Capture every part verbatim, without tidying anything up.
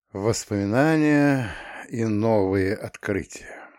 Воспоминания и новые открытия.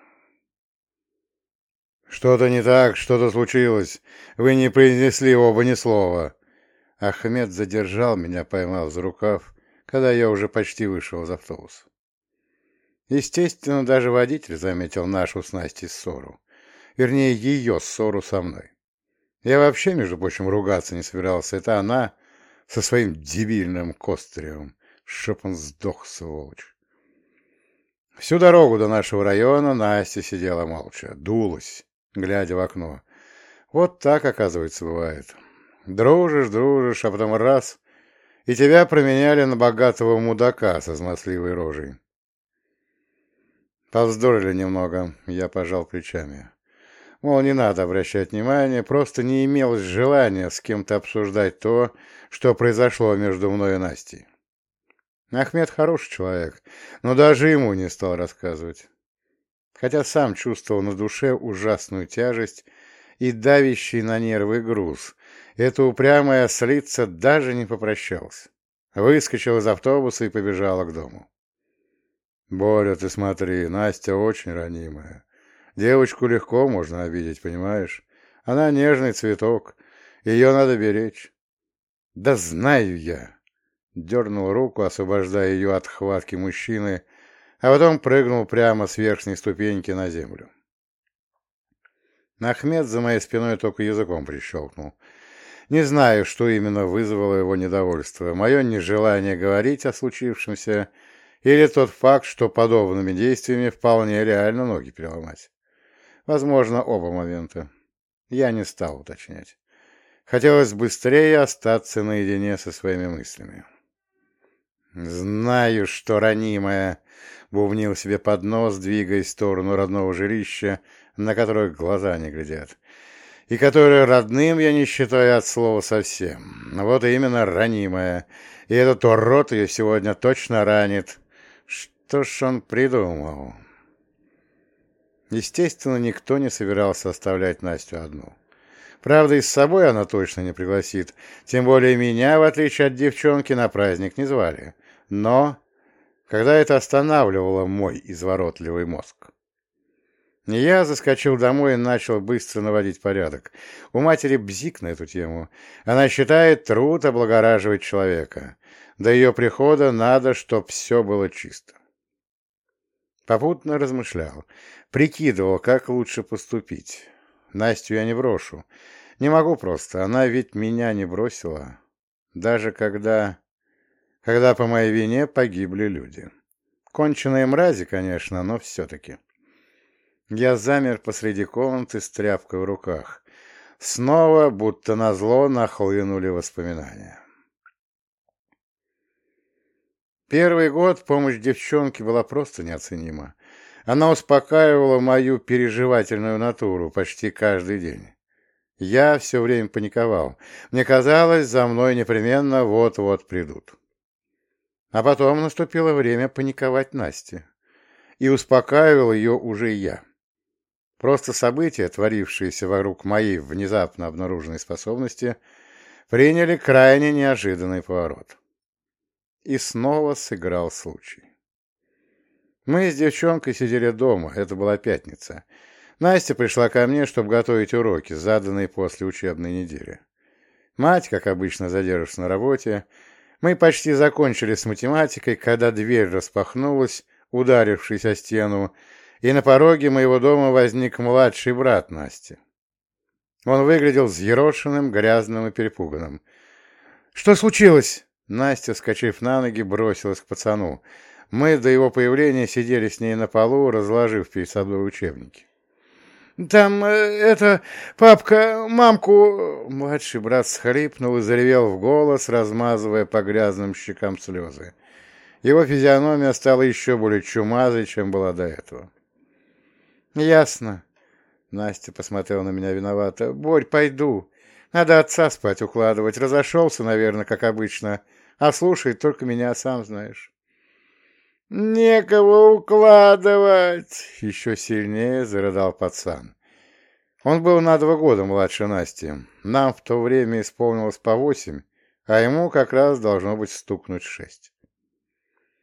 «Что-то не так, что-то случилось. Вы не произнесли оба ни слова». Ахмед задержал меня, поймав за рукав, когда я уже почти вышел из автобуса. Естественно, даже водитель заметил нашу с Настей ссору. Вернее, ее ссору со мной. Я вообще, между прочим, ругаться не собирался. Это она со своим дебильным Костыревым. Чтоб он сдох, сволочь. Всю дорогу до нашего района Настя сидела молча, дулась, глядя в окно. Вот так, оказывается, бывает. Дружишь, дружишь, а потом раз — и тебя променяли на богатого мудака со смазливой рожей. Повздорили немного, я пожал плечами. Мол, не надо обращать внимания, просто не имелось желания с кем-то обсуждать то, что произошло между мной и Настей. Ахмед хороший человек, но даже ему не стал рассказывать. Хотя сам чувствовал на душе ужасную тяжесть и давящий на нервы груз. Эта упрямая ослица даже не попрощалась. Выскочила из автобуса и побежала к дому. «Боря, ты смотри, Настя очень ранимая. Девочку легко можно обидеть, понимаешь? Она нежный цветок, ее надо беречь». «Да знаю я!» Дернул руку, освобождая ее от хватки мужчины, а потом прыгнул прямо с верхней ступеньки на землю. Ахмед за моей спиной только языком прищелкнул. Не знаю, что именно вызвало его недовольство, мое нежелание говорить о случившемся или тот факт, что подобными действиями вполне реально ноги переломать. Возможно, оба момента. Я не стал уточнять. Хотелось быстрее остаться наедине со своими мыслями. «Знаю, что ранимая», — бубнил себе под нос, двигаясь в сторону родного жилища, на которое глаза не глядят, и которое родным я не считаю от слова совсем. Вот именно ранимая, и этот урод ее сегодня точно ранит. Что ж он придумал? Естественно, никто не собирался оставлять Настю одну. Правда, и с собой она точно не пригласит, тем более меня, в отличие от девчонки, на праздник не звали. Но когда это останавливало мой изворотливый мозг? Я заскочил домой и начал быстро наводить порядок. У матери бзик на эту тему. Она считает, труд облагораживает человека. До ее прихода надо, чтоб все было чисто. Попутно размышлял, прикидывал, как лучше поступить. Настю я не брошу. Не могу просто, она ведь меня не бросила. Даже когда... Когда по моей вине погибли люди. Конченые мрази, конечно, но все-таки. Я замер посреди комнаты с тряпкой в руках. Снова, будто назло, нахлынули воспоминания. Первый год помощь девчонке была просто неоценима. Она успокаивала мою переживательную натуру почти каждый день. Я все время паниковал. Мне казалось, за мной непременно вот-вот придут. А потом наступило время паниковать Насте. И успокаивал ее уже я. Просто события, творившиеся вокруг моей внезапно обнаруженной способности, приняли крайне неожиданный поворот. И снова сыграл случай. Мы с девчонкой сидели дома, это была пятница. Настя пришла ко мне, чтобы готовить уроки, заданные после учебной недели. Мать, как обычно, задерживается на работе. Мы почти закончили с математикой, когда дверь распахнулась, ударившись о стену, и на пороге моего дома возник младший брат Насти. Он выглядел взъерошенным, грязным и перепуганным. «Что случилось?» Настя, вскочив на ноги, бросилась к пацану. Мы до его появления сидели с ней на полу, разложив перед собой учебники. «Там, э, это, папка, мамку...» Младший брат схлипнул и заревел в голос, размазывая по грязным щекам слезы. Его физиономия стала еще более чумазой, чем была до этого. «Ясно». Настя посмотрела на меня виновато. «Борь, пойду. Надо отца спать укладывать. Разошелся, наверное, как обычно. А слушает только меня, сам знаешь». «Некого укладывать!» — еще сильнее зарыдал пацан. Он был на два года младше Насти. Нам в то время исполнилось по восемь, а ему как раз должно быть стукнуть шесть.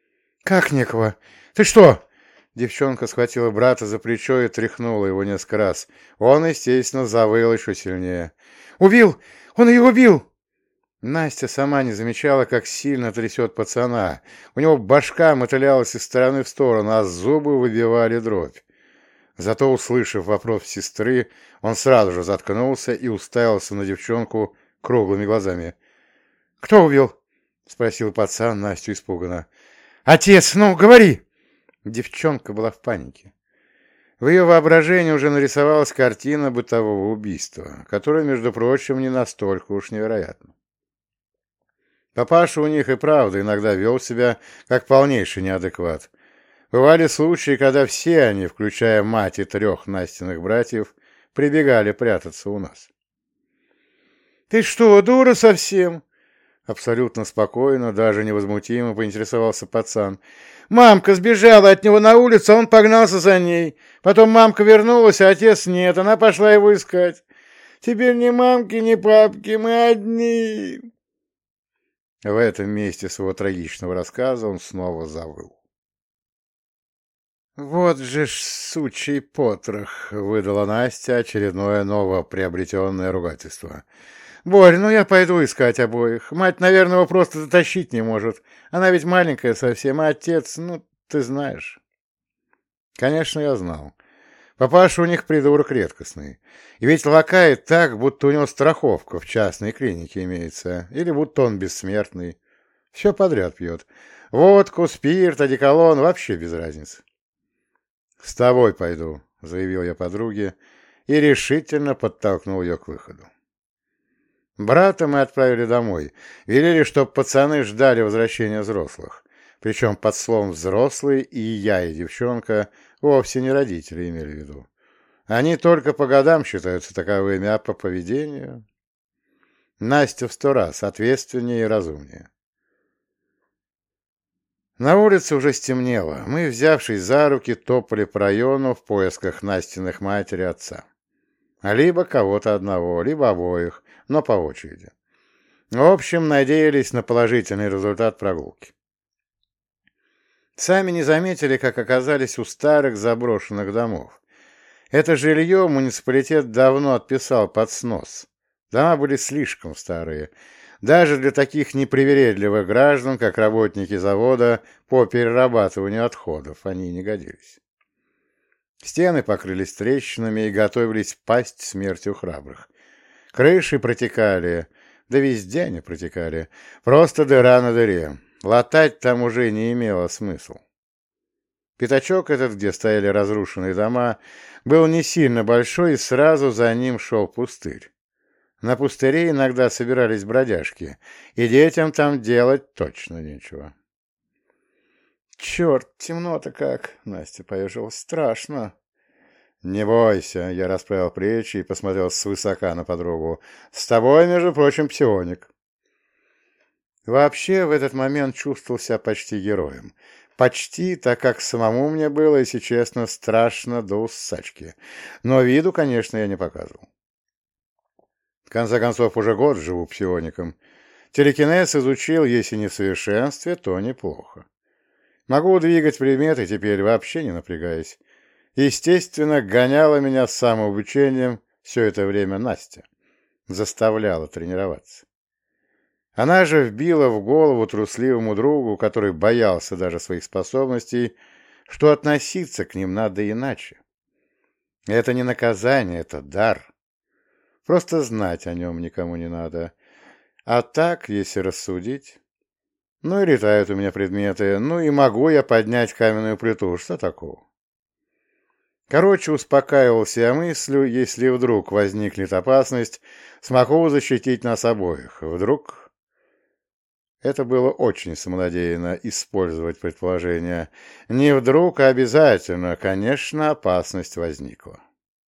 «Как некого? Ты что?» Девчонка схватила брата за плечо и тряхнула его несколько раз. Он, естественно, завыл еще сильнее. «Убил! Он ее убил!» Настя сама не замечала, как сильно трясет пацана. У него башка мотылялась из стороны в сторону, а зубы выбивали дробь. Зато, услышав вопрос сестры, он сразу же заткнулся и уставился на девчонку круглыми глазами. «Кто убил?» — спросил пацан Настю испуганно. «Отец, ну, говори!» Девчонка была в панике. В ее воображении уже нарисовалась картина бытового убийства, которая, между прочим, не настолько уж невероятна. Папаша у них и правда иногда вел себя как полнейший неадекват. Бывали случаи, когда все они, включая мать и трех Настиных братьев, прибегали прятаться у нас. «Ты что, дура совсем?» Абсолютно спокойно, даже невозмутимо поинтересовался пацан. «Мамка сбежала от него на улицу, а он погнался за ней. Потом мамка вернулась, а отец нет, она пошла его искать. Теперь ни мамки, ни папки, мы одни». В этом месте своего трагичного рассказа он снова завыл. «Вот же ж сучий потрох!» — выдала Настя очередное новоприобретенное ругательство. «Борь, ну я пойду искать обоих. Мать, наверное, его просто затащить не может. Она ведь маленькая совсем, а отец, ну, ты знаешь». Конечно, я знал. Папаша у них придурок редкостный. И ведь лакает так, будто у него страховка в частной клинике имеется, или будто он бессмертный. Все подряд пьет. Водку, спирт, одеколон, вообще без разницы. «С тобой пойду», — заявил я подруге и решительно подтолкнул ее к выходу. Брата мы отправили домой. Велели, чтоб пацаны ждали возвращения взрослых. Причем под словом «взрослые» и я, и девчонка вовсе не родители имели в виду. Они только по годам считаются таковыми, а по поведению... Настя в сто раз ответственнее и разумнее. На улице уже стемнело. Мы, взявшись за руки, топали по району в поисках Настиных матери и отца. Либо кого-то одного, либо обоих, но по очереди. В общем, надеялись на положительный результат прогулки. Сами не заметили, как оказались у старых заброшенных домов. Это жилье муниципалитет давно отписал под снос. Дома были слишком старые. Даже для таких непривередливых граждан, как работники завода по перерабатыванию отходов, они не годились. Стены покрылись трещинами и готовились пасть смертью храбрых. Крыши протекали, да везде они протекали. Просто дыра на дыре. Латать там уже не имело смысла. Пятачок этот, где стояли разрушенные дома, был не сильно большой, и сразу за ним шел пустырь. На пустыре иногда собирались бродяжки, и детям там делать точно нечего. «Черт, темно-то как!» — Настя поежилась. «Страшно!» «Не бойся!» — я расправил плечи и посмотрел свысока на подругу. «С тобой, между прочим, псионик!» Вообще, в этот момент чувствовал себя почти героем. Почти, так как самому мне было, если честно, страшно до усачки. Но виду, конечно, я не показывал. В конце концов, уже год живу псиоником. Телекинез изучил, если не в совершенстве, то неплохо. Могу двигать предметы теперь, вообще не напрягаясь. Естественно, гоняла меня с самообучением все это время Настя. Заставляла тренироваться. Она же вбила в голову трусливому другу, который боялся даже своих способностей, что относиться к ним надо иначе. Это не наказание, это дар. Просто знать о нем никому не надо. А так, если рассудить... Ну и летают у меня предметы, ну и могу я поднять каменную плиту, что такого? Короче, успокаивался я мыслью, если вдруг возникнет опасность, смогу защитить нас обоих. Вдруг... Это было очень самонадеянно использовать предположение. Не вдруг, а обязательно, конечно, опасность возникла.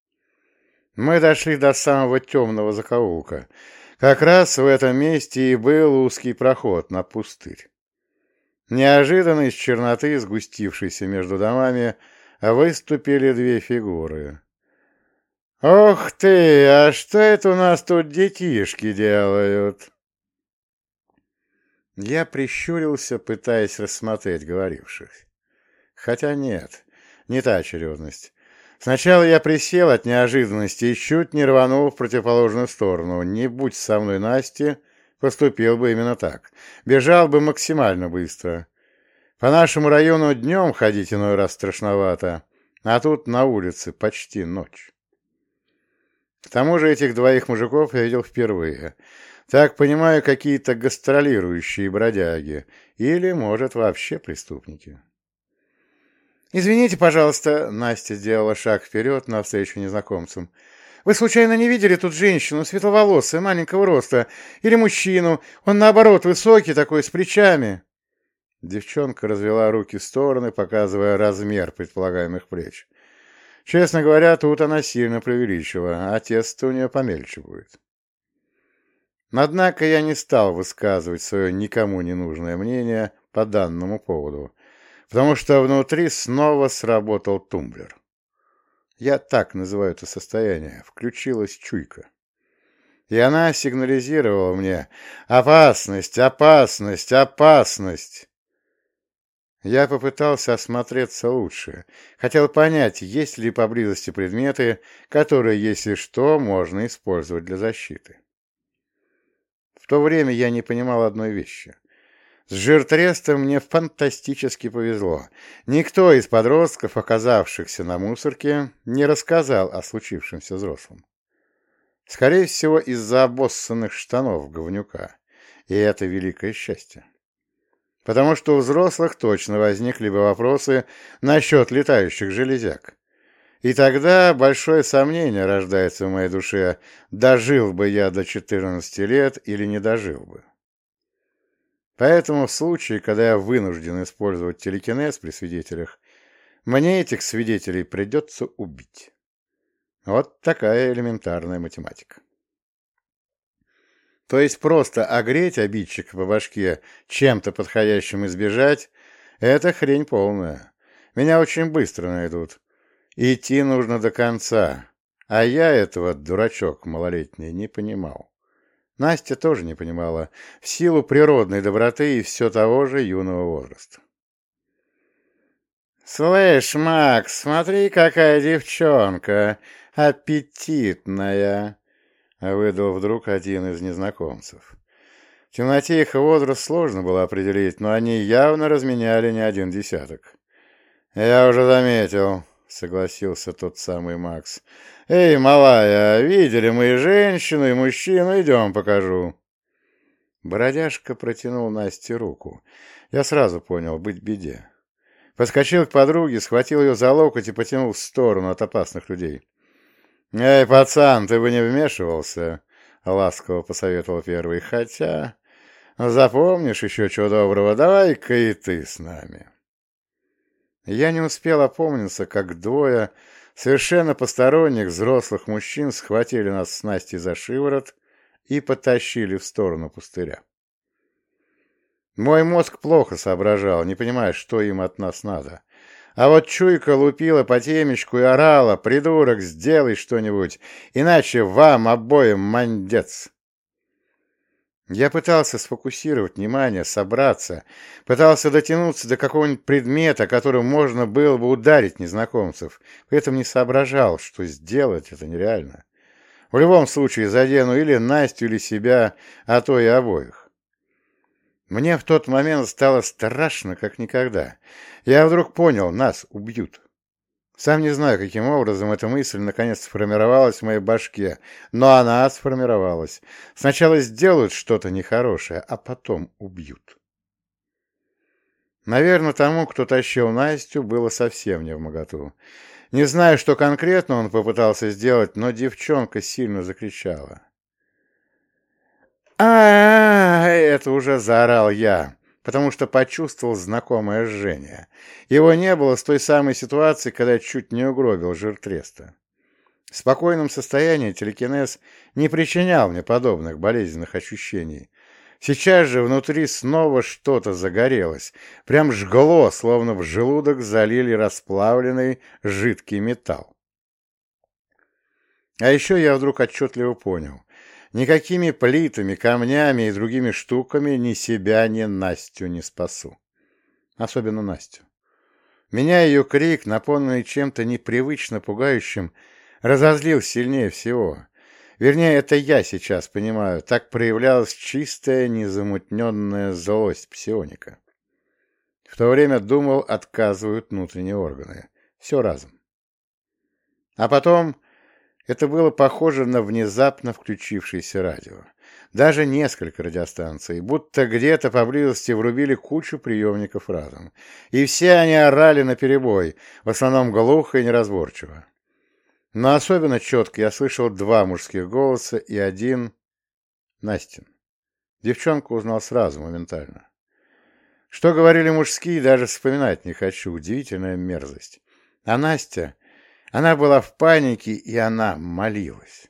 Мы дошли до самого темного закоулка. Как раз в этом месте и был узкий проход на пустырь. Неожиданно из черноты, сгустившейся между домами, выступили две фигуры. «Ох ты! А что это у нас тут детишки делают?» Я прищурился, пытаясь рассмотреть говоривших. Хотя нет, не та очередность. Сначала я присел от неожиданности и чуть не рванул в противоположную сторону. Не будь со мной Насти, поступил бы именно так. Бежал бы максимально быстро. По нашему району днем ходить иной раз страшновато, а тут на улице почти ночь. К тому же этих двоих мужиков я видел впервые. Так понимаю, какие-то гастролирующие бродяги. Или, может, вообще преступники. «Извините, пожалуйста», — Настя сделала шаг вперед навстречу незнакомцам. «Вы случайно не видели тут женщину, светловолосую, маленького роста? Или мужчину? Он, наоборот, высокий такой, с плечами?» Девчонка развела руки в стороны, показывая размер предполагаемых плеч. Честно говоря, тут она сильно преувеличила, а тесто у нее помельче будет. Однако я не стал высказывать свое никому не нужное мнение по данному поводу, потому что внутри снова сработал тумблер. Я так называю это состояние. Включилась чуйка. И она сигнализировала мне: «Опасность! Опасность! Опасность!» Я попытался осмотреться лучше. Хотел понять, есть ли поблизости предметы, которые, если что, можно использовать для защиты. В то время я не понимал одной вещи. С жиртрестом мне фантастически повезло. Никто из подростков, оказавшихся на мусорке, не рассказал о случившемся взрослым. Скорее всего, из-за обоссанных штанов говнюка. И это великое счастье. Потому что у взрослых точно возникли бы вопросы насчет летающих железяк. И тогда большое сомнение рождается в моей душе, дожил бы я до четырнадцати лет или не дожил бы. Поэтому в случае, когда я вынужден использовать телекинез при свидетелях, мне этих свидетелей придется убить. Вот такая элементарная математика. То есть просто огреть обидчика по башке, чем-то подходящим избежать — это хрень полная. Меня очень быстро найдут. Идти нужно до конца, а я этого, дурачок малолетний, не понимал. Настя тоже не понимала, в силу природной доброты и все того же юного возраста. «Слышь, Макс, смотри, какая девчонка! Аппетитная!» — выдал вдруг один из незнакомцев. В темноте их возраст сложно было определить, но они явно разменяли не один десяток. «Я уже заметил», — согласился тот самый Макс. «Эй, малая, видели мы и женщину, и мужчину, идем покажу». Бородяжка протянул Насте руку. Я сразу понял, быть беде. Подскочил к подруге, схватил ее за локоть и потянул в сторону от опасных людей. «Эй, пацан, ты бы не вмешивался», — ласково посоветовал первый. «Хотя, запомнишь еще чего доброго, давай-ка и ты с нами». Я не успел опомниться, как двое совершенно посторонних взрослых мужчин схватили нас с Настей за шиворот и потащили в сторону пустыря. Мой мозг плохо соображал, не понимая, что им от нас надо. А вот чуйка лупила по темечку и орала: «Придурок, сделай что-нибудь, иначе вам обоим мандец!» Я пытался сфокусировать внимание, собраться, пытался дотянуться до какого-нибудь предмета, которым можно было бы ударить незнакомцев, при этом не соображал, что сделать это нереально. В любом случае задену или Настю, или себя, а то и обоих. Мне в тот момент стало страшно, как никогда. Я вдруг понял, нас убьют. Сам не знаю, каким образом эта мысль наконец сформировалась в моей башке, но она сформировалась. Сначала сделают что-то нехорошее, а потом убьют. Наверное, тому, кто тащил Настю, было совсем невмоготу. Не знаю, что конкретно он попытался сделать, но девчонка сильно закричала. а это уже заорал я, потому что почувствовал знакомое жжение. Его не было с той самой ситуации, когда я чуть не угробил жиртреста. В спокойном состоянии телекинез не причинял мне подобных болезненных ощущений. Сейчас же внутри снова что-то загорелось, прям жгло, словно в желудок залили расплавленный жидкий металл. А еще я вдруг отчетливо понял. Никакими плитами, камнями и другими штуками ни себя, ни Настю не спасу. Особенно Настю. Меня ее крик, наполненный чем-то непривычно пугающим, разозлил сильнее всего. Вернее, это я сейчас понимаю, так проявлялась чистая, незамутненная злость псионика. В то время, думал, отказывают внутренние органы. Все разом. А потом это было похоже на внезапно включившееся радио. Даже несколько радиостанций, будто где-то поблизости врубили кучу приемников разом. И все они орали наперебой, в основном глухо и неразборчиво. Но особенно четко я слышал два мужских голоса и один Настин. Девчонку узнал сразу, моментально. Что говорили мужские, даже вспоминать не хочу. Удивительная мерзость. А Настя, она была в панике, и она молилась.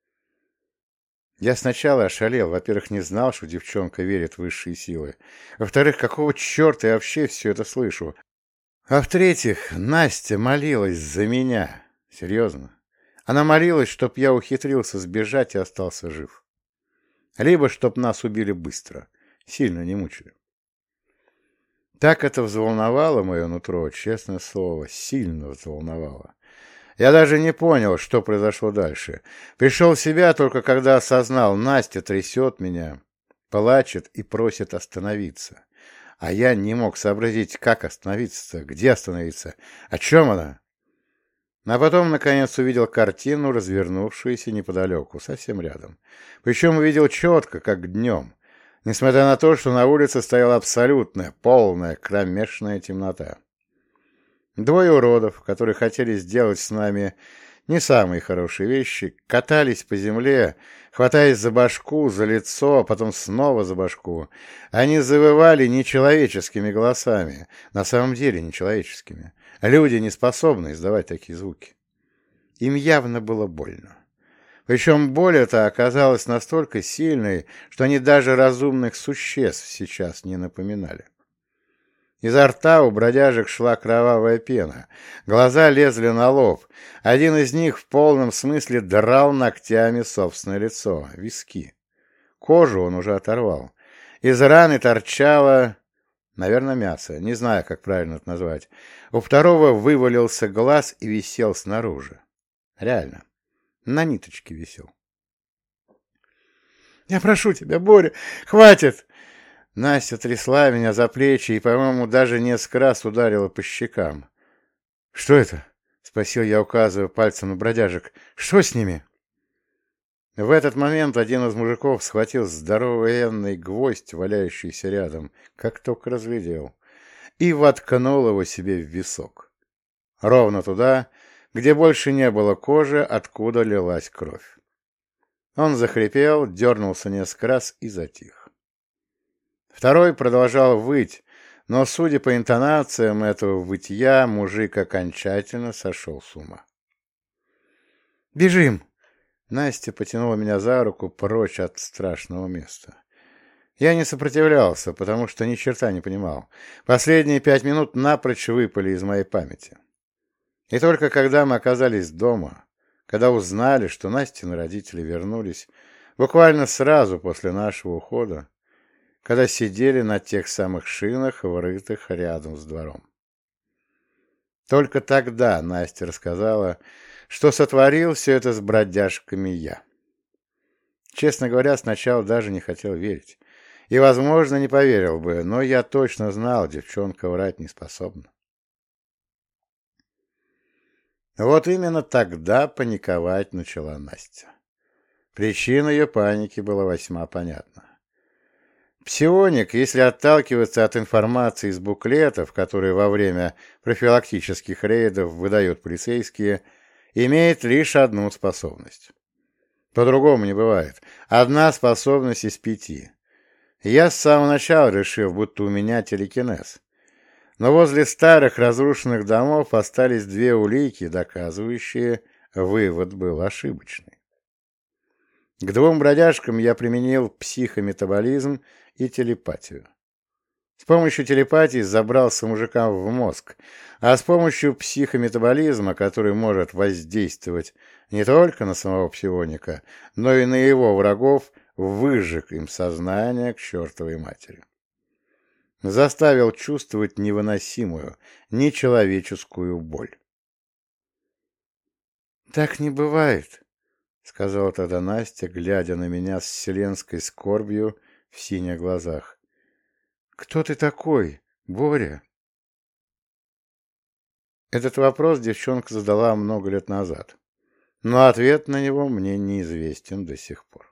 Я сначала ошалел. Во-первых, не знал, что девчонка верит в высшие силы. Во-вторых, какого черта я вообще все это слышу? А в-третьих, Настя молилась за меня. Серьезно. Она молилась, чтоб я ухитрился сбежать и остался жив. Либо чтоб нас убили быстро, сильно не мучили. Так это взволновало мое нутро, честное слово, сильно взволновало. Я даже не понял, что произошло дальше. Пришел в себя только когда осознал, Настя трясет меня, плачет и просит остановиться. А я не мог сообразить, как остановиться, где остановиться, о чем она. А потом, наконец, увидел картину, развернувшуюся неподалеку, совсем рядом. Причем увидел четко, как днем, несмотря на то, что на улице стояла абсолютная, полная, кромешная темнота. Двое уродов, которые хотели сделать с нами не самые хорошие вещи, катались по земле, хватаясь за башку, за лицо, а потом снова за башку. Они завывали нечеловеческими голосами, на самом деле нечеловеческими. Люди не способны издавать такие звуки. Им явно было больно. Причем боль эта оказалась настолько сильной, что они даже разумных существ сейчас не напоминали. Изо рта у бродяжек шла кровавая пена, глаза лезли на лоб, один из них в полном смысле драл ногтями собственное лицо, виски. Кожу он уже оторвал. Из раны торчало, наверное, мясо, не знаю, как правильно это назвать. У второго вывалился глаз и висел снаружи. Реально, на ниточке висел. «Я прошу тебя, Боря, хватит!» Настя трясла меня за плечи и, по-моему, даже несколько раз ударила по щекам. «Что это?» — спросил я, указывая пальцем на бродяжек. «Что с ними?» В этот момент один из мужиков схватил здоровенный гвоздь, валяющийся рядом, как только разглядел, и воткнул его себе в висок. Ровно туда, где больше не было кожи, откуда лилась кровь. Он захрипел, дернулся несколько раз и затих. Второй продолжал выть, но, судя по интонациям этого вытья, мужик окончательно сошел с ума. «Бежим!» Настя потянула меня за руку прочь от страшного места. Я не сопротивлялся, потому что ни черта не понимал. Последние пять минут напрочь выпали из моей памяти. И только когда мы оказались дома, когда узнали, что Настины родители вернулись, буквально сразу после нашего ухода, когда сидели на тех самых шинах, врытых рядом с двором. Только тогда Настя рассказала, что сотворил все это с бродяжками я. Честно говоря, сначала даже не хотел верить. И, возможно, не поверил бы, но я точно знал, девчонка врать не способна. Вот именно тогда паниковать начала Настя. Причина ее паники была весьма понятна. Псионик, если отталкиваться от информации из буклетов, которые во время профилактических рейдов выдают полицейские, имеет лишь одну способность. По-другому не бывает. Одна способность из пяти. Я с самого начала решил, будто у меня телекинез. Но возле старых разрушенных домов остались две улики, доказывающие, вывод был ошибочный. К двум бродяжкам я применил психометаболизм и телепатию. С помощью телепатии забрался мужикам в мозг, а с помощью психометаболизма, который может воздействовать не только на самого псионика, но и на его врагов, выжег им сознание к чертовой матери. Заставил чувствовать невыносимую, нечеловеческую боль. «Так не бывает», — сказала тогда Настя, глядя на меня с вселенской скорбью в синих глазах. «Кто ты такой, Боря?» Этот вопрос девчонка задала много лет назад, но ответ на него мне неизвестен до сих пор.